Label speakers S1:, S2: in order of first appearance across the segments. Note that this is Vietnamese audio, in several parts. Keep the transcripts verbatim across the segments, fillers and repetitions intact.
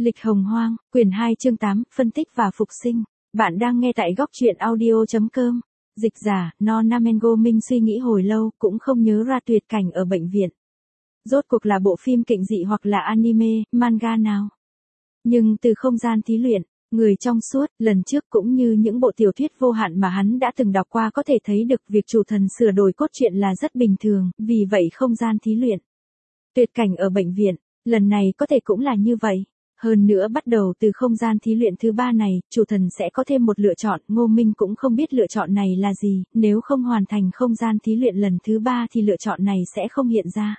S1: Lịch Hồng Hoang, quyển hai chương tám, phân tích và phục sinh. Bạn đang nghe tại góc truyện audio chấm com. Dịch giả, No Namengo Minh suy nghĩ hồi lâu, cũng không nhớ ra tuyệt cảnh ở bệnh viện. Rốt cuộc là bộ phim kịch dị hoặc là anime, manga nào. Nhưng từ không gian thí luyện, người trong suốt, lần trước cũng như những bộ tiểu thuyết vô hạn mà hắn đã từng đọc qua có thể thấy được việc chủ thần sửa đổi cốt truyện là rất bình thường, vì vậy không gian thí luyện. Tuyệt cảnh ở bệnh viện, lần này có thể cũng là như vậy. Hơn nữa bắt đầu từ không gian thí luyện thứ ba này, chủ thần sẽ có thêm một lựa chọn, Ngô Minh cũng không biết lựa chọn này là gì, nếu không hoàn thành không gian thí luyện lần thứ ba thì lựa chọn này sẽ không hiện ra.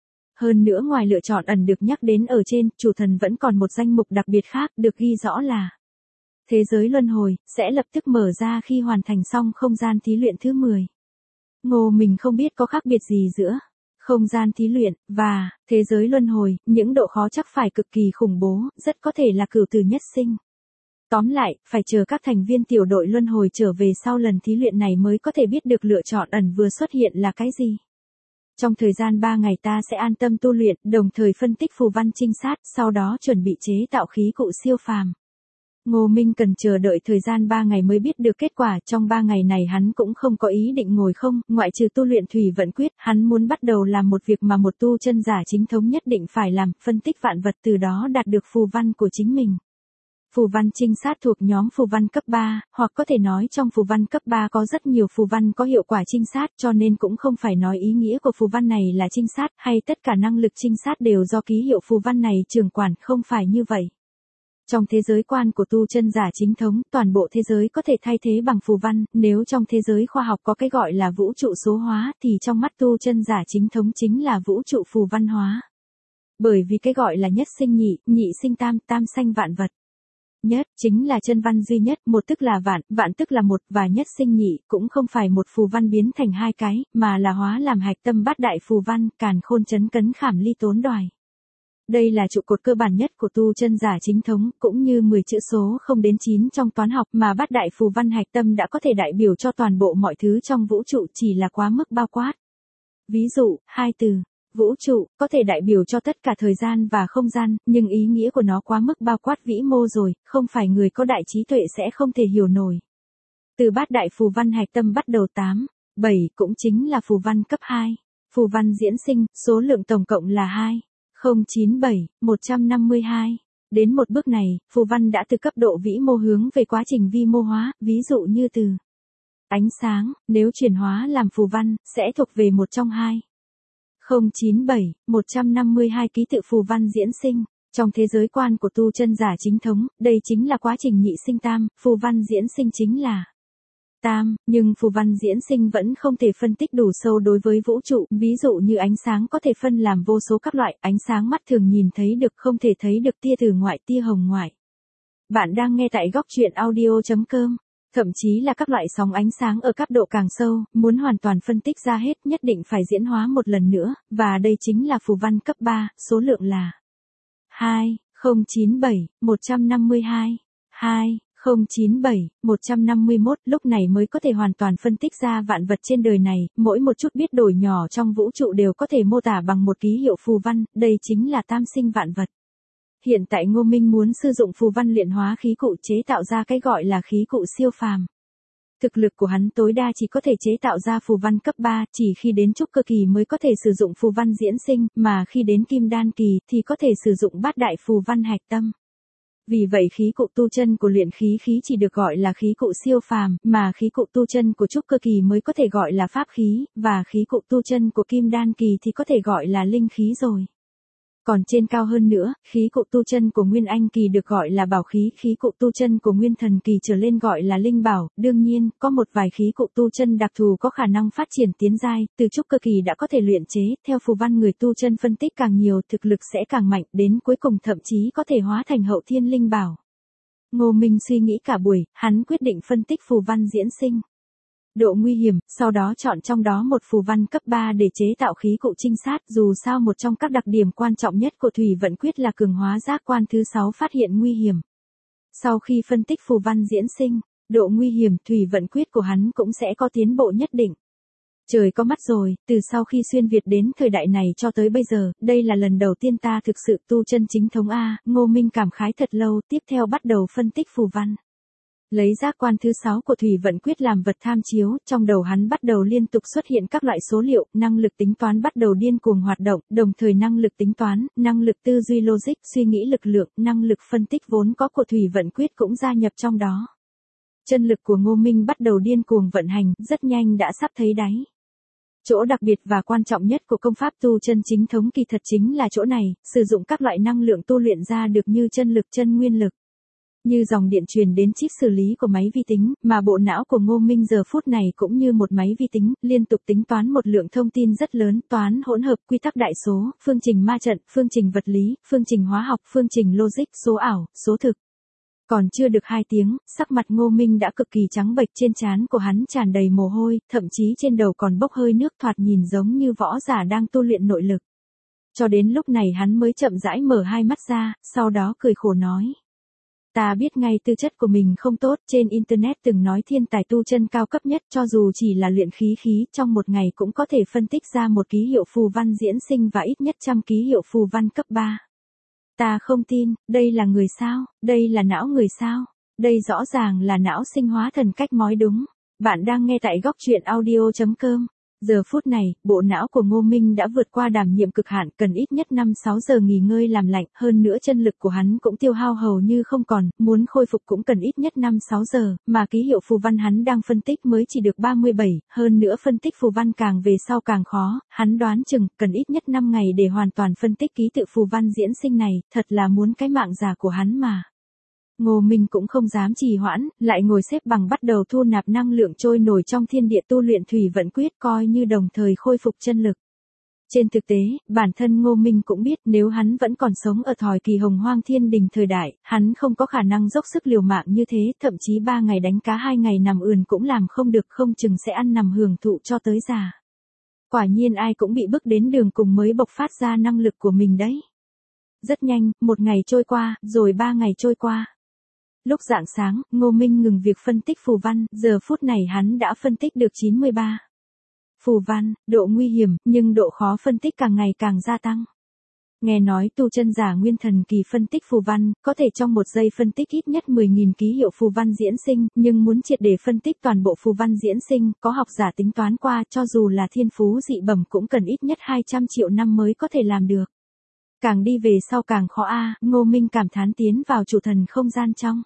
S1: Hơn nữa ngoài lựa chọn ẩn được nhắc đến ở trên, chủ thần vẫn còn một danh mục đặc biệt khác được ghi rõ là thế giới luân hồi, sẽ lập tức mở ra khi hoàn thành xong không gian thí luyện thứ mười. Ngô Minh không biết có khác biệt gì giữa không gian thí luyện và thế giới luân hồi, những độ khó chắc phải cực kỳ khủng bố, rất có thể là cửu tử nhất sinh. Tóm lại, phải chờ các thành viên tiểu đội luân hồi trở về sau lần thí luyện này mới có thể biết được lựa chọn ẩn vừa xuất hiện là cái gì. Trong thời gian ba ngày ta sẽ an tâm tu luyện, đồng thời phân tích phù văn trinh sát, sau đó chuẩn bị chế tạo khí cụ siêu phàm. Ngô Minh cần chờ đợi thời gian ba ngày mới biết được kết quả, trong ba ngày này hắn cũng không có ý định ngồi không, ngoại trừ tu luyện thủy vận quyết, hắn muốn bắt đầu làm một việc mà một tu chân giả chính thống nhất định phải làm, phân tích vạn vật từ đó đạt được phù văn của chính mình. Phù văn trinh sát thuộc nhóm phù văn cấp ba, hoặc có thể nói trong phù văn cấp ba có rất nhiều phù văn có hiệu quả trinh sát, cho nên cũng không phải nói ý nghĩa của phù văn này là trinh sát, hay tất cả năng lực trinh sát đều do ký hiệu phù văn này trưởng quản, không phải như vậy. Trong thế giới quan của tu chân giả chính thống, toàn bộ thế giới có thể thay thế bằng phù văn, nếu trong thế giới khoa học có cái gọi là vũ trụ số hóa, thì trong mắt tu chân giả chính thống chính là vũ trụ phù văn hóa. Bởi vì cái gọi là nhất sinh nhị, nhị sinh tam, tam sanh vạn vật. Nhất, chính là chân văn duy nhất, một tức là vạn, vạn tức là một, và nhất sinh nhị, cũng không phải một phù văn biến thành hai cái, mà là hóa làm hạch tâm bát đại phù văn, càn khôn chấn cấn khảm ly tốn đoài. Đây là trụ cột cơ bản nhất của tu chân giả chính thống, cũng như mười chữ số không đến chín trong toán học mà bát đại phù văn hạch tâm đã có thể đại biểu cho toàn bộ mọi thứ trong vũ trụ, chỉ là quá mức bao quát. Ví dụ, hai từ, vũ trụ, có thể đại biểu cho tất cả thời gian và không gian, nhưng ý nghĩa của nó quá mức bao quát vĩ mô rồi, không phải người có đại trí tuệ sẽ không thể hiểu nổi. Từ bát đại phù văn hạch tâm bắt đầu tám, bảy cũng chính là phù văn cấp hai. Phù văn diễn sinh, số lượng tổng cộng là hai. không chín bảy, một trăm năm mươi hai. Đến một bước này, phù văn đã từ cấp độ vĩ mô hướng về quá trình vi mô hóa, ví dụ như từ ánh sáng, nếu chuyển hóa làm phù văn, sẽ thuộc về một trong hai. không chín bảy, một trăm năm mươi hai ký tự phù văn diễn sinh. Trong thế giới quan của tu chân giả chính thống, đây chính là quá trình nhị sinh tam, phù văn diễn sinh chính là tam, nhưng phù văn diễn sinh vẫn không thể phân tích đủ sâu đối với vũ trụ, ví dụ như ánh sáng có thể phân làm vô số các loại, ánh sáng mắt thường nhìn thấy được không thể thấy được tia từ ngoại, tia hồng ngoại. Bạn đang nghe tại góc truyện audio chấm com. Thậm chí là các loại sóng ánh sáng ở cấp độ càng sâu, muốn hoàn toàn phân tích ra hết nhất định phải diễn hóa một lần nữa, và đây chính là phù văn cấp ba, số lượng là hai, không chín bảy, một trăm năm mươi hai, hai. không chín bảy, một trăm năm mươi mốt, lúc này mới có thể hoàn toàn phân tích ra vạn vật trên đời này, mỗi một chút biết đổi nhỏ trong vũ trụ đều có thể mô tả bằng một ký hiệu phù văn, đây chính là tam sinh vạn vật. Hiện tại Ngô Minh muốn sử dụng phù văn luyện hóa khí cụ chế tạo ra cái gọi là khí cụ siêu phàm. Thực lực của hắn tối đa chỉ có thể chế tạo ra phù văn cấp ba, chỉ khi đến trúc cơ kỳ mới có thể sử dụng phù văn diễn sinh, mà khi đến kim đan kỳ thì có thể sử dụng bát đại phù văn hạch tâm. Vì vậy khí cụ tu chân của luyện khí khí chỉ được gọi là khí cụ siêu phàm, mà khí cụ tu chân của trúc cơ kỳ mới có thể gọi là pháp khí, và khí cụ tu chân của kim đan kỳ thì có thể gọi là linh khí rồi. Còn trên cao hơn nữa, khí cụ tu chân của nguyên anh kỳ được gọi là bảo khí, khí cụ tu chân của nguyên thần kỳ trở lên gọi là linh bảo, đương nhiên, có một vài khí cụ tu chân đặc thù có khả năng phát triển tiến giai, từ trúc cơ kỳ đã có thể luyện chế, theo phù văn người tu chân phân tích càng nhiều thực lực sẽ càng mạnh, đến cuối cùng thậm chí có thể hóa thành hậu thiên linh bảo. Ngô Minh suy nghĩ cả buổi, hắn quyết định phân tích phù văn diễn sinh. Độ nguy hiểm, sau đó chọn trong đó một phù văn cấp ba để chế tạo khí cụ trinh sát, dù sao một trong các đặc điểm quan trọng nhất của thủy vận quyết là cường hóa giác quan thứ sáu phát hiện nguy hiểm. Sau khi phân tích phù văn diễn sinh, độ nguy hiểm thủy vận quyết của hắn cũng sẽ có tiến bộ nhất định. Trời có mắt rồi, từ sau khi xuyên Việt đến thời đại này cho tới bây giờ, đây là lần đầu tiên ta thực sự tu chân chính thống A, Ngô Minh cảm khái thật lâu, tiếp theo bắt đầu phân tích phù văn. Lấy giác quan thứ sáu của thủy vận quyết làm vật tham chiếu, trong đầu hắn bắt đầu liên tục xuất hiện các loại số liệu, năng lực tính toán bắt đầu điên cuồng hoạt động, đồng thời năng lực tính toán, năng lực tư duy logic, suy nghĩ lực lượng, năng lực phân tích vốn có của thủy vận quyết cũng gia nhập trong đó. Chân lực của Ngô Minh bắt đầu điên cuồng vận hành, rất nhanh đã sắp thấy đáy. Chỗ đặc biệt và quan trọng nhất của công pháp tu chân chính thống kỳ thật chính là chỗ này, sử dụng các loại năng lượng tu luyện ra được như chân lực, chân nguyên lực. Như dòng điện truyền đến chip xử lý của máy vi tính, mà bộ não của Ngô Minh giờ phút này cũng như một máy vi tính, liên tục tính toán một lượng thông tin rất lớn, toán hỗn hợp, quy tắc đại số, phương trình ma trận, phương trình vật lý, phương trình hóa học, phương trình logic, số ảo, số thực. Còn chưa được hai tiếng, sắc mặt Ngô Minh đã cực kỳ trắng bệch, trên trán của hắn tràn đầy mồ hôi, thậm chí trên đầu còn bốc hơi nước, thoạt nhìn giống như võ giả đang tu luyện nội lực. Cho đến lúc này hắn mới chậm rãi mở hai mắt ra, sau đó cười khổ nói. Ta biết ngay tư chất của mình không tốt, trên internet từng nói thiên tài tu chân cao cấp nhất cho dù chỉ là luyện khí khí, trong một ngày cũng có thể phân tích ra một ký hiệu phù văn diễn sinh và ít nhất trăm ký hiệu phù văn cấp ba. Ta không tin, đây là người sao, đây là não người sao, đây rõ ràng là não sinh hóa thần cách mói đúng. Bạn đang nghe tại góc truyện audio chấm com. Giờ phút này, bộ não của Ngô Minh đã vượt qua đảm nhiệm cực hạn, cần ít nhất năm sáu giờ nghỉ ngơi làm lạnh, hơn nữa chân lực của hắn cũng tiêu hao hầu như không còn, muốn khôi phục cũng cần ít nhất năm sáu giờ, mà ký hiệu phù văn hắn đang phân tích mới chỉ được ba mươi bảy, hơn nữa phân tích phù văn càng về sau càng khó, hắn đoán chừng cần ít nhất năm ngày để hoàn toàn phân tích ký tự phù văn diễn sinh này, thật là muốn cái mạng già của hắn mà. Ngô Minh cũng không dám trì hoãn, lại ngồi xếp bằng bắt đầu thu nạp năng lượng trôi nổi trong thiên địa tu luyện thủy vận quyết, coi như đồng thời khôi phục chân lực. Trên thực tế, bản thân Ngô Minh cũng biết nếu hắn vẫn còn sống ở thời kỳ hồng hoang thiên đình thời đại, hắn không có khả năng dốc sức liều mạng như thế, thậm chí ba ngày đánh cá hai ngày nằm ườn cũng làm không được, không chừng sẽ ăn nằm hưởng thụ cho tới già. Quả nhiên ai cũng bị bức đến đường cùng mới bộc phát ra năng lực của mình đấy. Rất nhanh, một ngày trôi qua, rồi ba ngày trôi qua. Lúc rạng sáng, Ngô Minh ngừng việc phân tích phù văn, giờ phút này hắn đã phân tích được chín mươi ba. Phù văn, độ nguy hiểm, nhưng độ khó phân tích càng ngày càng gia tăng. Nghe nói tu chân giả nguyên thần kỳ phân tích phù văn, có thể trong một giây phân tích ít nhất mười nghìn ký hiệu phù văn diễn sinh, nhưng muốn triệt để phân tích toàn bộ phù văn diễn sinh, có học giả tính toán qua, cho dù là thiên phú dị bẩm cũng cần ít nhất hai trăm triệu năm mới có thể làm được. Càng đi về sau càng khó a, Ngô Minh cảm thán tiến vào chủ thần không gian trong.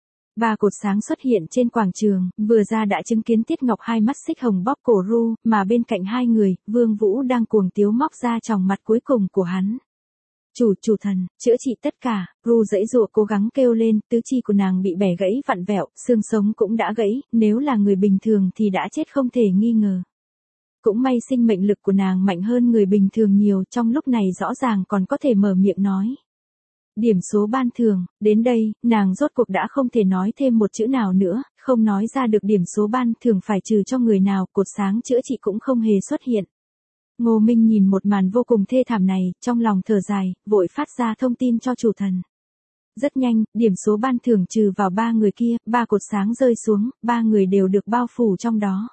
S1: Ba cột sáng xuất hiện trên quảng trường, vừa ra đã chứng kiến Tiết Ngọc hai mắt xích hồng bóp cổ Ru, mà bên cạnh hai người, Vương Vũ đang cuồng tiếu móc ra tròng mặt cuối cùng của hắn. Chủ, chủ thần, chữa trị tất cả, Ru giãy giụa cố gắng kêu lên, tứ chi của nàng bị bẻ gãy vặn vẹo, xương sống cũng đã gãy, nếu là người bình thường thì đã chết không thể nghi ngờ. Cũng may sinh mệnh lực của nàng mạnh hơn người bình thường nhiều, trong lúc này rõ ràng còn có thể mở miệng nói. Điểm số ban thưởng, đến đây, nàng rốt cuộc đã không thể nói thêm một chữ nào nữa, không nói ra được điểm số ban thưởng phải trừ cho người nào, cột sáng chữa trị cũng không hề xuất hiện. Ngô Minh nhìn một màn vô cùng thê thảm này, trong lòng thở dài, vội phát ra thông tin cho chủ thần. Rất nhanh, điểm số ban thưởng trừ vào ba người kia, ba cột sáng rơi xuống, ba người đều được bao phủ trong đó.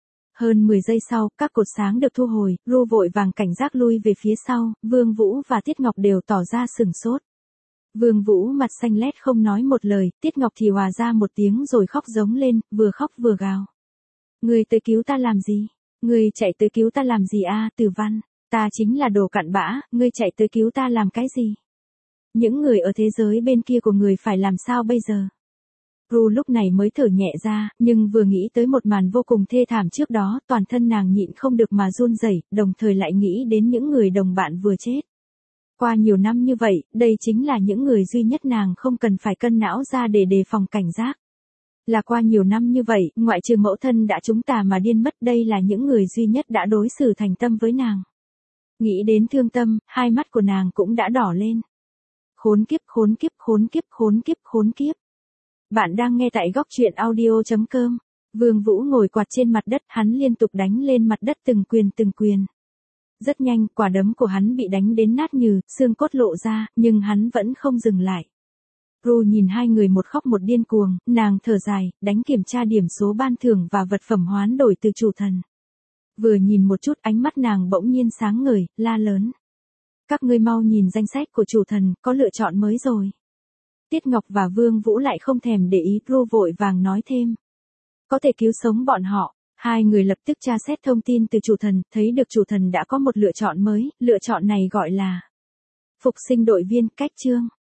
S1: Hơn mười giây sau, các cột sáng được thu hồi, Ru vội vàng cảnh giác lui về phía sau, Vương Vũ và Tiết Ngọc đều tỏ ra sửng sốt. Vương Vũ mặt xanh lét không nói một lời, Tiết Ngọc thì hòa ra một tiếng rồi khóc giống lên, vừa khóc vừa gào. Ngươi tới cứu ta làm gì? Ngươi chạy tới cứu ta làm gì a, Tử Văn? Ta chính là đồ cặn bã, ngươi chạy tới cứu ta làm cái gì? Những người ở thế giới bên kia của người phải làm sao bây giờ? Ru lúc này mới thở nhẹ ra, nhưng vừa nghĩ tới một màn vô cùng thê thảm trước đó, toàn thân nàng nhịn không được mà run rẩy, đồng thời lại nghĩ đến những người đồng bạn vừa chết. Qua nhiều năm như vậy, đây chính là những người duy nhất nàng không cần phải cân não ra để đề phòng cảnh giác. Là qua nhiều năm như vậy, ngoại trừ mẫu thân đã trúng tà mà điên mất, đây là những người duy nhất đã đối xử thành tâm với nàng. Nghĩ đến thương tâm, hai mắt của nàng cũng đã đỏ lên. Khốn kiếp, khốn kiếp, khốn kiếp, khốn kiếp, khốn kiếp. Bạn đang nghe tại góc truyện audio chấm com. Vương Vũ ngồi quạt trên mặt đất, hắn liên tục đánh lên mặt đất từng quyền từng quyền. Rất nhanh, quả đấm của hắn bị đánh đến nát nhừ, xương cốt lộ ra, nhưng hắn vẫn không dừng lại. Ru nhìn hai người một khóc một điên cuồng, nàng thở dài, đánh kiểm tra điểm số ban thưởng và vật phẩm hoán đổi từ chủ thần. Vừa nhìn một chút ánh mắt nàng bỗng nhiên sáng ngời, la lớn. Các ngươi mau nhìn danh sách của chủ thần, có lựa chọn mới rồi. Tiết Ngọc và Vương Vũ lại không thèm để ý, Ru vội vàng nói thêm. Có thể cứu sống bọn họ. Hai người lập tức tra xét thông tin từ chủ thần, thấy được chủ thần đã có một lựa chọn mới, lựa chọn này gọi là phục sinh đội viên, cách chương.